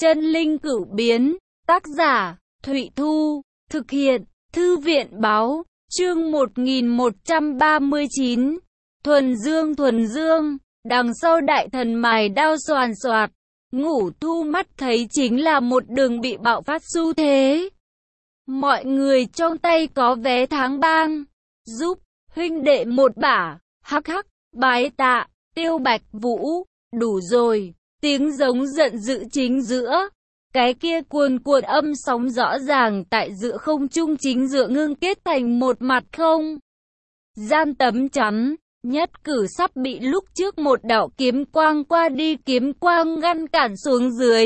Chân linh cửu biến, tác giả, Thụy Thu, thực hiện, Thư viện Báo, chương 1139, thuần dương, đằng sau đại thần mài đao xoàn xoạt, Ngũ Thu mắt thấy chính là một đường bị bạo phát xu thế. Mọi người trong tay có vé tháng bang, giúp huynh đệ một bả, hắc hắc, bái tạ, Tiêu Bạch Vũ, đủ rồi, tiếng giống giận dữ chính giữa. Cái kia cuồn cuộn âm sóng rõ ràng tại giữa không trung chính giữa ngưng kết thành một mặt không gian tấm chắn, nhất cử sắp bị lúc trước một đạo kiếm quang qua đi kiếm quang ngăn cản xuống dưới.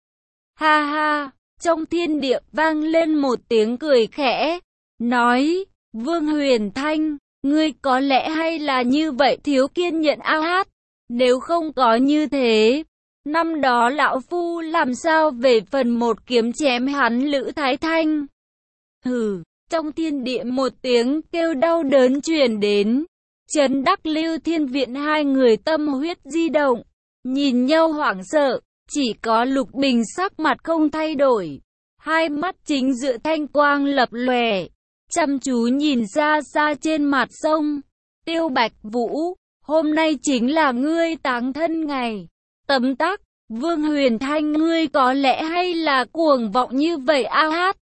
Ha ha, trong thiên địa vang lên một tiếng cười khẽ, nói, Vương Huyền Thanh, ngươi có lẽ hay là như vậy thiếu kiên nhẫn ao hát, nếu không có như thế, năm đó lão phu làm sao về phần một kiếm chém hắn Lữ Thái Thanh. Hừ, trong thiên địa một tiếng kêu đau đớn truyền đến, Trấn Đắc Lưu Thiên Viện hai người tâm huyết di động, nhìn nhau hoảng sợ, chỉ có Lục Bình sắc mặt không thay đổi, hai mắt chính giữa thanh quang lập lòe, chăm chú nhìn xa xa trên mặt sông. Tiêu Bạch Vũ, hôm nay chính là ngươi táng thân ngày. Tấm tắc, Vương Huyền Thanh ngươi có lẽ hay là cuồng vọng như vậy ao hát.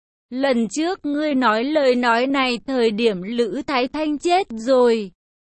Lần trước ngươi nói lời nói này thời điểm Lữ Thái Thanh chết rồi.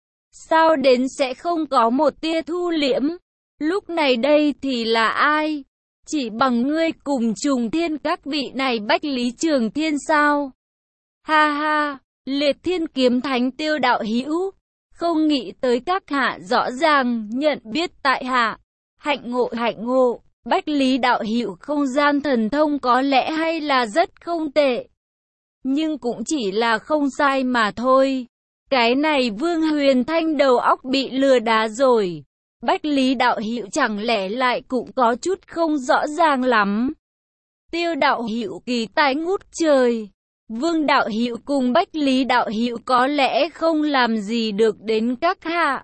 Sao đến sẽ không có một tia thu liễm? Lúc này đây thì là ai? Chỉ bằng ngươi cùng Trùng Thiên các vị này Bách Lý Trường Thiên sao? Ha ha, Liệt Thiên Kiếm Thánh Tiêu đạo hữu, không nghĩ tới các hạ rõ ràng nhận biết tại hạ. Hạnh ngộ, Bách Lý đạo hữu không gian thần thông có lẽ hay là rất không tệ. Nhưng cũng chỉ là không sai mà thôi. Cái này Vương Huyền Thanh đầu óc bị lừa đá rồi. Bách Lý đạo hữu chẳng lẽ lại cũng có chút không rõ ràng lắm. Tiêu đạo hữu kỳ tài ngút trời. Vương đạo hữu cùng Bách Lý đạo hữu có lẽ không làm gì được đến các hạ.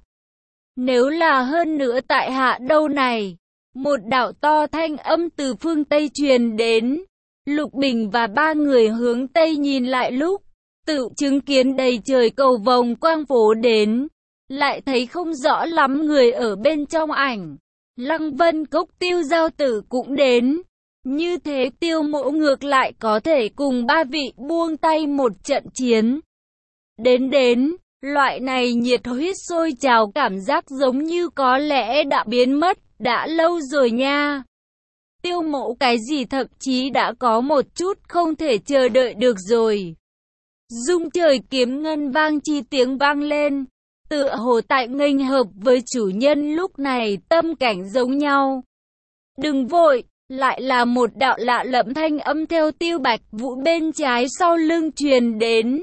Nếu là hơn nữa tại hạ đâu này, một đạo to thanh âm từ phương Tây truyền đến. Lục Bình và ba người hướng Tây nhìn lại lúc, tự chứng kiến đầy trời cầu vồng quang phố đến, lại thấy không rõ lắm người ở bên trong ảnh. Lăng Vân Cốc Tiêu Giao Tử cũng đến. Như thế Tiêu Mộ ngược lại có thể cùng ba vị buông tay một trận chiến. Đến, loại này nhiệt huyết sôi trào cảm giác giống như có lẽ đã biến mất, đã lâu rồi nha. Tiêu Mộ cái gì thậm chí đã có một chút không thể chờ đợi được rồi. Dung trời kiếm ngân vang chi tiếng vang lên, tựa hồ tại nghênh hợp với chủ nhân lúc này tâm cảnh giống nhau. Đừng vội, lại là một đạo lạ lẫm thanh âm theo Tiêu Bạch Vũ bên trái sau lưng truyền đến.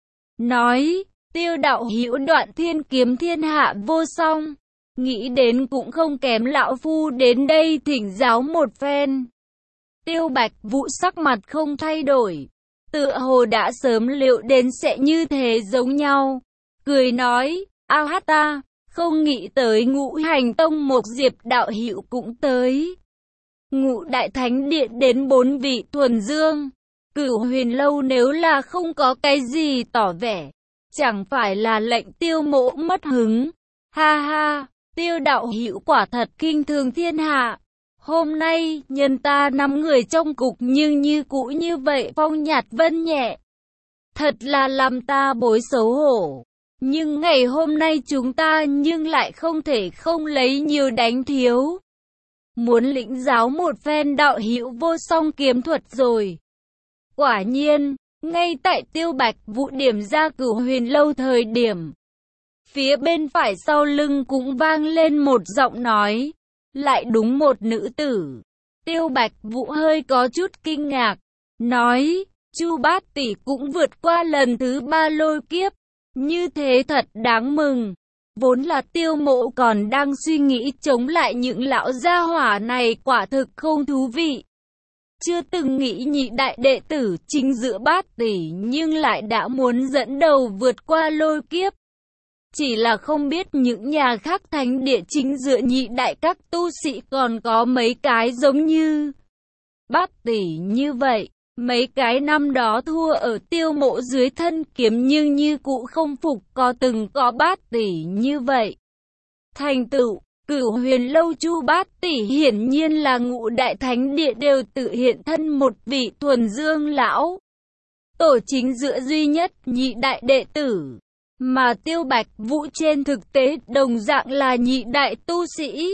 Nói, Tiêu đạo hữu Đoạn Thiên kiếm thiên hạ vô song, nghĩ đến cũng không kém lão phu đến đây thỉnh giáo một phen. Tiêu Bạch Vũ sắc mặt không thay đổi, tựa hồ đã sớm liệu đến sẽ như thế giống nhau. Cười nói, ao hát ta, không nghĩ tới Ngũ Hành Tông một Diệp đạo hữu cũng tới. Ngũ Đại Thánh Điện đến 4 vị thuần dương, Cửu Huyền Lâu nếu là không có cái gì tỏ vẻ, chẳng phải là lệnh Tiêu Mộ mất hứng. Ha ha, Tiêu đạo hữu quả thật kinh thường thiên hạ. Hôm nay, nhân ta 5 người trong cục nhưng như cũ như vậy phong nhạt vân nhẹ. Thật là làm ta bối xấu hổ. Nhưng ngày hôm nay chúng ta nhưng lại không thể không lấy nhiều đánh thiếu. Muốn lĩnh giáo một phen đạo hữu vô song kiếm thuật rồi. Quả nhiên, ngay tại Tiêu Bạch Vũ điểm ra Cửu Huyền Lâu thời điểm, phía bên phải sau lưng cũng vang lên một giọng nói, lại đúng một nữ tử. Tiêu Bạch Vũ hơi có chút kinh ngạc, nói, Chu Bát tỷ cũng vượt qua lần thứ 3 lôi kiếp, như thế thật đáng mừng. Vốn là Tiêu Mộ còn đang suy nghĩ chống lại những lão gia hỏa này quả thực không thú vị. Chưa từng nghĩ nhị đại đệ tử chính giữa Bát tỷ nhưng lại đã muốn dẫn đầu vượt qua lôi kiếp. Chỉ là không biết những nhà khác thánh địa chính giữa nhị đại các tu sĩ còn có mấy cái giống như Bát tỷ như vậy, mấy cái năm đó thua ở Tiêu Mộ dưới thân kiếm nhưng như cũ không phục có Bát tỷ như vậy. Thành tựu, Cửu Huyền Lâu Chu Bát tỷ hiển nhiên là Ngũ Đại Thánh Địa đều tự hiện thân một vị Thuần Dương lão tổ chính giữa duy nhất nhị đại đệ tử. Mà Tiêu Bạch Vũ trên thực tế đồng dạng là nhị đại tu sĩ.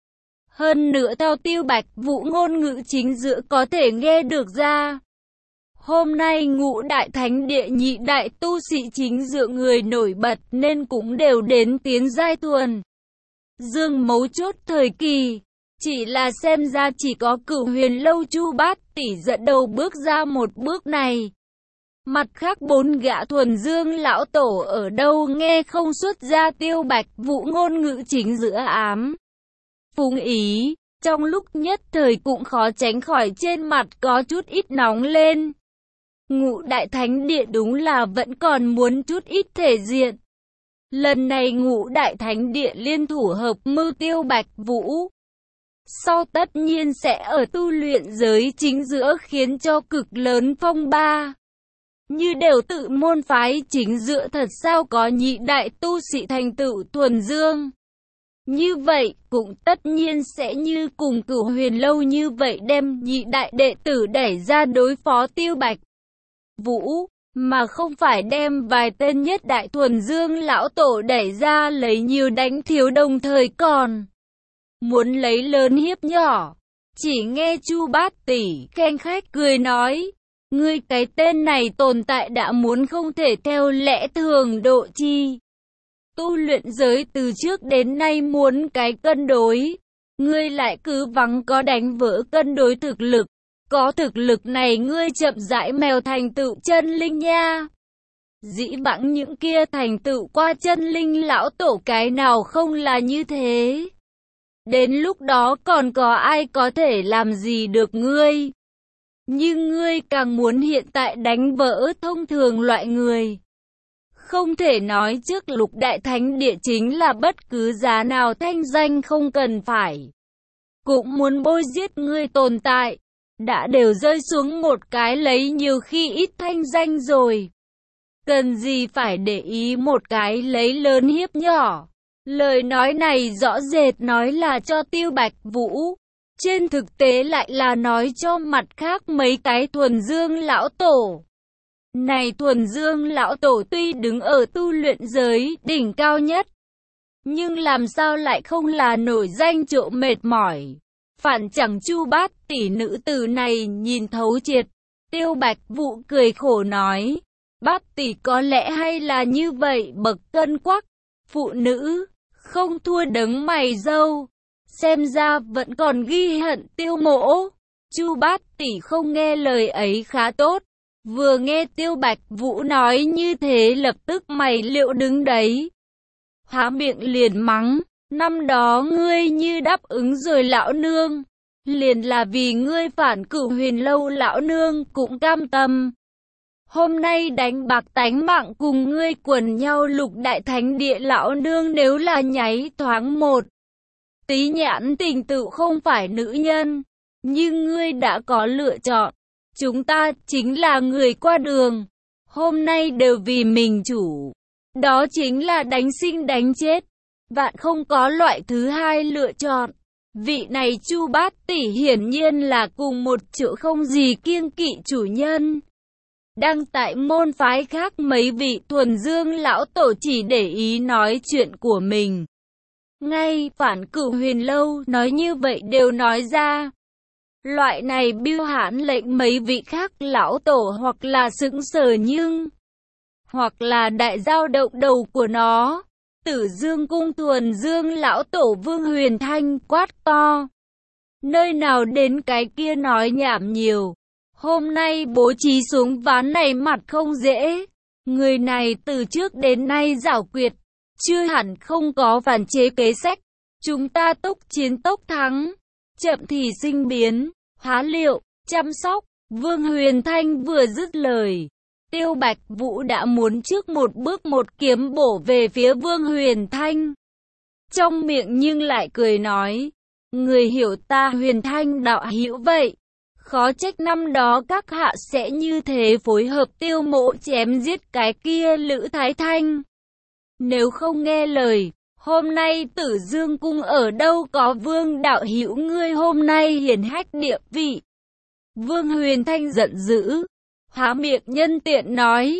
Hơn nữa theo Tiêu Bạch Vũ ngôn ngữ chính giữa có thể nghe được ra. Hôm nay Ngũ Đại Thánh Địa nhị đại tu sĩ chính giữa người nổi bật nên cũng đều đến tiến giai Thuần Dương mấu chốt thời kỳ. Chỉ là xem ra chỉ có Cửu Huyền Lâu Chu Bát tỷ dẫn đầu bước ra một bước này. Mặt khác bốn gã Thuần Dương lão tổ ở đâu nghe không xuất ra Tiêu Bạch Vũ ngôn ngữ chính giữa ám phúng ý, trong lúc nhất thời cũng khó tránh khỏi trên mặt có chút ít nóng lên. Ngũ Đại Thánh Địa đúng là vẫn còn muốn chút ít thể diện. Lần này Ngũ Đại Thánh Địa liên thủ hợp mưu Tiêu Bạch Vũ. Sau tất nhiên sẽ ở tu luyện giới chính giữa khiến cho cực lớn phong ba. Như đều tự môn phái chính giữa thật sao có nhị đại tu sĩ thành tựu Thuần Dương. Như vậy cũng tất nhiên sẽ như cùng Cửu Huyền Lâu như vậy đem nhị đại đệ tử đẩy ra đối phó Tiêu Bạch Vũ, mà không phải đem vài tên nhất đại Thuần Dương lão tổ đẩy ra lấy nhiều đánh thiếu đồng thời còn muốn lấy lớn hiếp nhỏ. Chỉ nghe Chu Bát tỷ khen khách cười nói, ngươi cái tên này tồn tại đã muốn không thể theo lẽ thường độ chi. Tu luyện giới từ trước đến nay muốn cái cân đối, ngươi lại cứ vắng có đánh vỡ cân đối thực lực. Có thực lực này ngươi chậm rãi mèo thành tựu chân linh nha. Dĩ vãng những kia thành tựu qua chân linh lão tổ cái nào không là như thế. Đến lúc đó còn có ai có thể làm gì được ngươi. Nhưng ngươi càng muốn hiện tại đánh vỡ thông thường loại người. Không thể nói trước Lục Đại Thánh Địa chính là bất cứ giá nào thanh danh không cần phải. Cũng muốn bôi giết ngươi tồn tại. Đã đều rơi xuống một cái lấy nhiều khi ít thanh danh rồi. Cần gì phải để ý một cái lấy lớn hiếp nhỏ. Lời nói này rõ rệt nói là cho Tiêu Bạch Vũ. Trên thực tế lại là nói cho mặt khác mấy cái Thuần Dương lão tổ. Này Thuần Dương lão tổ tuy đứng ở tu luyện giới đỉnh cao nhất, nhưng làm sao lại không là nổi danh chỗ mệt mỏi. Phản chẳng Chu Bát tỷ nữ tử này nhìn thấu triệt. Tiêu Bạch Vũ cười khổ nói, Bát tỷ có lẽ hay là như vậy bậc cân quắc, phụ nữ, không thua đấng mày râu. Xem ra vẫn còn ghi hận Tiêu Mỗ. Chu Bát tỷ không nghe lời ấy khá tốt. Vừa nghe Tiêu Bạch Vũ nói như thế lập tức mày liệu đứng đấy. Há miệng liền mắng. Năm đó ngươi như đáp ứng rồi lão nương, liền là vì ngươi phản Cửu Huyền Lâu lão nương cũng cam tâm. Hôm nay đánh bạc tánh mạng cùng ngươi quần nhau Lục Đại Thánh Địa lão nương nếu là nháy thoáng một tí nhãn tình tự không phải nữ nhân, nhưng ngươi đã có lựa chọn. Chúng ta chính là người qua đường, hôm nay đều vì mình chủ, đó chính là đánh sinh đánh chết. Vạn không có loại thứ hai lựa chọn. Vị này Chu Bát tỷ hiển nhiên là cùng một chỗ không gì kiêng kỵ chủ nhân. Đang tại môn phái khác mấy vị Thuần Dương lão tổ chỉ để ý nói chuyện của mình. Ngay phản Cửu Huyền Lâu nói như vậy đều nói ra. Loại này biêu hãn lệnh mấy vị khác lão tổ hoặc là sững sờ nhưng hoặc là đại dao động đầu của nó. Tử Dương Cung Thuần Dương lão tổ Vương Huyền Thanh quát to. Nơi nào đến cái kia nói nhảm nhiều. Hôm nay bố trí xuống ván này mặt không dễ. Người này từ trước đến nay giảo quyệt. Chưa hẳn không có phản chế kế sách. Chúng ta tốc chiến tốc thắng. Chậm thì sinh biến. Há liệu, chăm sóc. Vương Huyền Thanh vừa dứt lời. Tiêu Bạch Vũ đã muốn trước một bước một kiếm bổ về phía Vương Huyền Thanh. Trong miệng nhưng lại cười nói. Người hiểu ta Huyền Thanh đạo hữu vậy. Khó trách năm đó các hạ sẽ như thế phối hợp Tiêu Mộ chém giết cái kia Lữ Thái Thanh. Nếu không nghe lời, hôm nay Tử Dương Cung ở đâu có Vương đạo hữu ngươi hôm nay hiển hách địa vị. Vương Huyền Thanh giận dữ, há miệng nhân tiện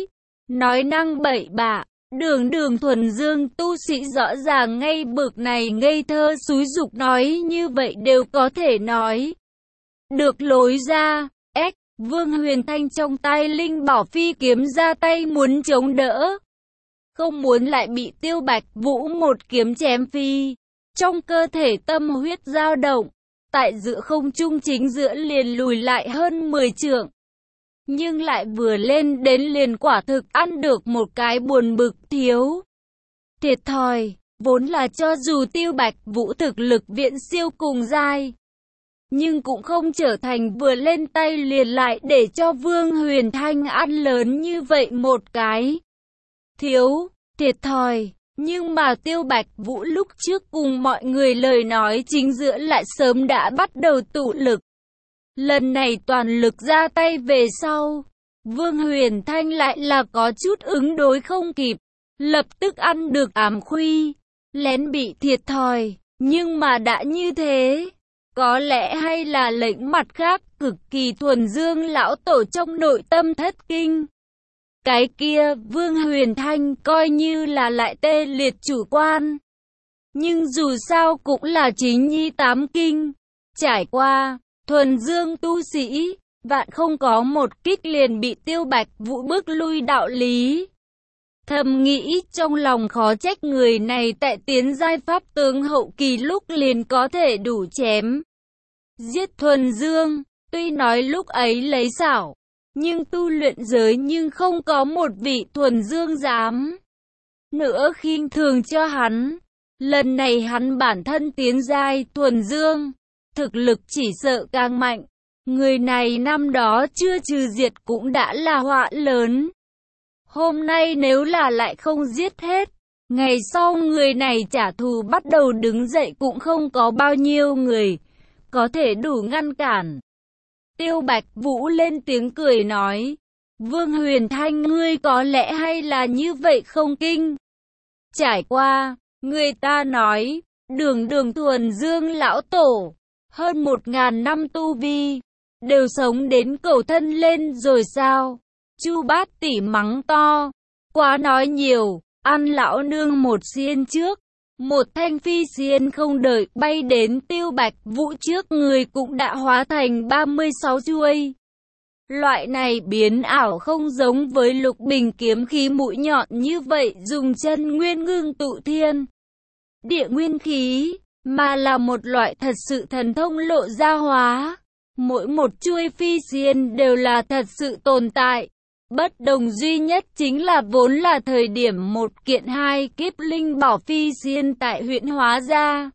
nói năng bậy bạ. Đường thuần dương tu sĩ rõ ràng ngay bực này ngây thơ xúi dục nói như vậy đều có thể nói được lối ra. Vương Huyền Thanh trong tay Linh Bảo Phi kiếm ra tay muốn chống đỡ, không muốn lại bị Tiêu Bạch Vũ một kiếm chém phi. Trong cơ thể tâm huyết dao động, tại giữa không trung chính giữa liền lùi lại hơn 10 trượng. Nhưng lại vừa lên đến liền quả thực ăn được một cái buồn bực thiếu. Thiệt thòi, vốn là cho dù Tiêu Bạch Vũ thực lực viễn siêu cùng giai, nhưng cũng không trở thành vừa lên tay liền lại để cho Vương Huyền Thanh ăn lớn như vậy một cái. Thiếu, thiệt thòi, nhưng mà Tiêu Bạch Vũ lúc trước cùng mọi người lời nói chính giữa lại sớm đã bắt đầu tụ lực. Lần này toàn lực ra tay về sau, Vương Huyền Thanh lại là có chút ứng đối không kịp, lập tức ăn được ám khuy, lén bị thiệt thòi, nhưng mà đã như thế, có lẽ hay là lệnh mặt khác cực kỳ thuần dương lão tổ trong nội tâm thất kinh. Cái kia Vương Huyền Thanh coi như là lại tê liệt chủ quan, nhưng dù sao cũng là chính nhi tám kinh, trải qua thuần dương tu sĩ, vạn không có một kích liền bị Tiêu Bạch Vũ bước lui đạo lý. Thầm nghĩ trong lòng khó trách người này tại tiến giai pháp tướng hậu kỳ lúc liền có thể đủ chém giết thuần dương, tuy nói lúc ấy lấy xảo, nhưng tu luyện giới nhưng không có một vị thuần dương dám nữa khinh thường cho hắn. Lần này hắn bản thân tiến giai thuần dương, thực lực chỉ sợ càng mạnh. Người này năm đó chưa trừ diệt cũng đã là họa lớn. Hôm nay nếu là lại không giết hết, ngày sau người này trả thù bắt đầu đứng dậy cũng không có bao nhiêu người có thể đủ ngăn cản. Tiêu Bạch Vũ lên tiếng cười nói, Vương Huyền Thanh ngươi có lẽ hay là như vậy không kinh. Trải qua, người ta nói, đường thuần dương lão tổ, hơn 1000 năm tu vi, đều sống đến cầu thân lên rồi sao? Chu Bát Tỷ mắng to, quá nói nhiều, ăn lão nương một xiên trước. Một thanh phi xiên không đợi bay đến Tiêu Bạch Vũ trước người cũng đã hóa thành 36 chuôi. Loại này biến ảo không giống với Lục Bình kiếm khí mũi nhọn như vậy dùng chân nguyên ngưng tụ thiên địa nguyên khí, mà là một loại thật sự thần thông lộ ra hóa. Mỗi một chuôi phi xiên đều là thật sự tồn tại. Bất đồng duy nhất chính là vốn là thời điểm một kiện hai kiếp linh bảo phi xiên tại huyện hóa ra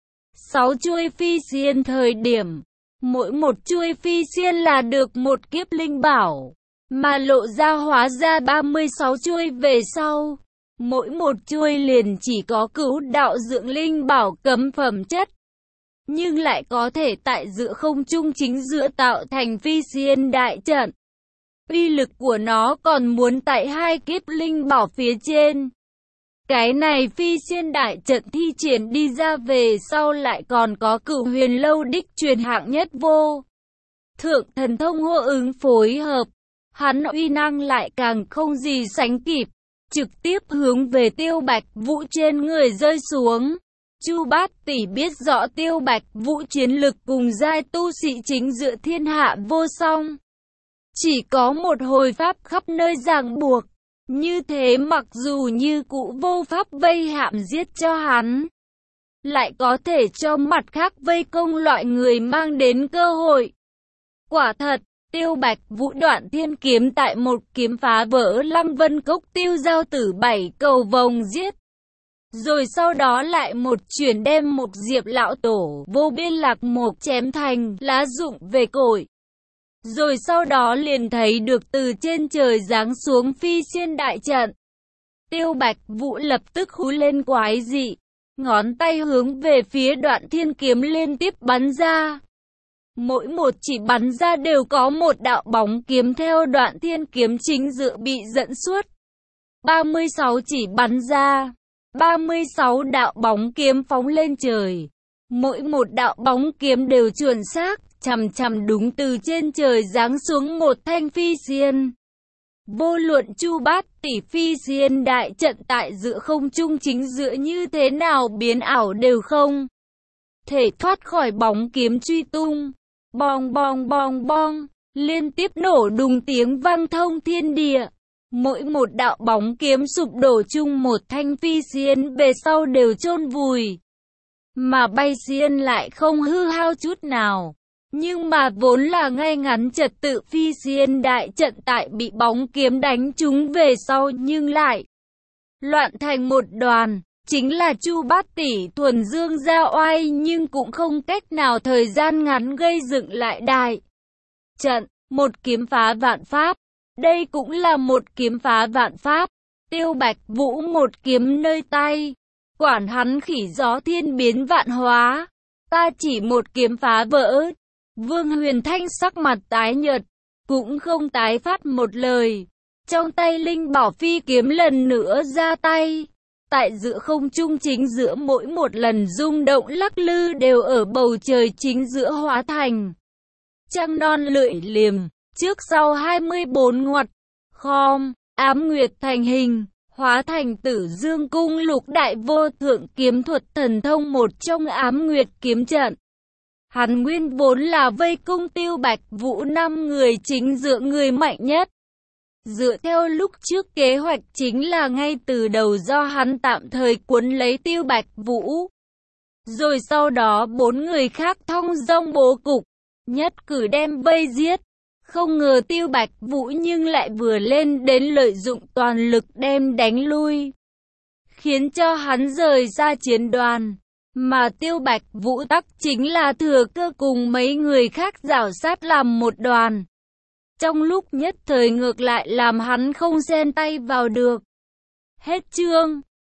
6 chuôi phi xiên thời điểm, mỗi một chuôi phi xiên là được một kiếp linh bảo, mà lộ ra hóa ra 36 chuôi về sau, mỗi một chuôi liền chỉ có cửu đạo dưỡng linh bảo cấm phẩm chất, nhưng lại có thể tại giữa không trung chính giữa tạo thành phi xiên đại trận. Uy lực của nó còn muốn tại hai kiếp linh bảo phía trên. Cái này phi xiên đại trận thi triển đi ra về sau lại còn có Cửu Huyền Lâu đích truyền hạng nhất vô thượng thần thông hô ứng phối hợp, hắn uy năng lại càng không gì sánh kịp, trực tiếp hướng về Tiêu Bạch Vũ trên người rơi xuống. Chu Bát Tỷ biết rõ Tiêu Bạch Vũ chiến lực cùng giai tu sĩ chính giữa thiên hạ vô song. Chỉ có một hồi pháp khắp nơi ràng buộc, như thế mặc dù như cũ vô pháp vây hãm giết cho hắn, lại có thể cho mặt khác vây công loại người mang đến cơ hội. Quả thật, Tiêu Bạch Vũ đoạn thiên kiếm tại một kiếm phá vỡ Lăng Vân Cốc Tiêu Giao Tử 7 cầu vồng giết. Rồi sau đó lại một chuyển đem một Diệp lão tổ vô biên lạc mộc chém thành lá rụng về cội. Rồi sau đó liền thấy được từ trên trời giáng xuống phi xiên đại trận. Tiêu Bạch Vũ lập tức hú lên quái dị, ngón tay hướng về phía đoạn thiên kiếm liên tiếp bắn ra. Mỗi một chỉ bắn ra đều có một đạo bóng kiếm theo đoạn thiên kiếm chính giữa bị dẫn suốt. 36 chỉ bắn ra, 36 đạo bóng kiếm phóng lên trời. Mỗi một đạo bóng kiếm đều chuẩn xác, chằm chằm đúng từ trên trời giáng xuống một thanh phi xiên. Vô luận Chu Bát Tỷ phi xiên đại trận tại giữa không trung chính giữa như thế nào biến ảo đều không thể thoát khỏi bóng kiếm truy tung. Bong bong bong bong, liên tiếp nổ đùng tiếng vang thông thiên địa. Mỗi một đạo bóng kiếm sụp đổ chung một thanh phi xiên về sau đều chôn vùi. Mà bay xiên lại không hư hao chút nào. Nhưng mà vốn là ngay ngắn trật tự phi xiên đại trận tại bị bóng kiếm đánh trúng về sau nhưng lại loạn thành một đoàn. Chính là Chu Bát Tỷ thuần dương ra oai nhưng cũng không cách nào thời gian ngắn gây dựng lại đại trận. Một kiếm phá vạn pháp. Đây cũng là một kiếm phá vạn pháp. Tiêu Bạch Vũ một kiếm nơi tay. Quản hắn khỉ gió thiên biến vạn hóa. Ta chỉ một kiếm phá vỡ. Vương Huyền Thanh sắc mặt tái nhợt, cũng không tái phát một lời. Trong tay Linh Bảo Phi kiếm lần nữa ra tay. Tại giữa không trung chính giữa mỗi một lần rung động lắc lư đều ở bầu trời chính giữa hóa thành trăng non lưỡi liềm, trước sau 24 ngoặt, khom, ám nguyệt thành hình, hóa thành Tử Dương cung lục đại vô thượng kiếm thuật thần thông một trong ám nguyệt kiếm trận. Hắn nguyên vốn là vây cung Tiêu Bạch Vũ 5 người chính giữa người mạnh nhất. Dựa theo lúc trước kế hoạch chính là ngay từ đầu do hắn tạm thời cuốn lấy Tiêu Bạch Vũ. Rồi sau đó 4 người khác thong dong bố cục, nhất cử đem vây giết. Không ngờ Tiêu Bạch Vũ nhưng lại vừa lên đến lợi dụng toàn lực đem đánh lui. Khiến cho hắn rời ra chiến đoàn. Mà Tiêu Bạch Vũ tắc chính là thừa cơ cùng mấy người khác rảo sát làm một đoàn. Trong lúc nhất thời ngược lại làm hắn không xen tay vào được. Hết chương.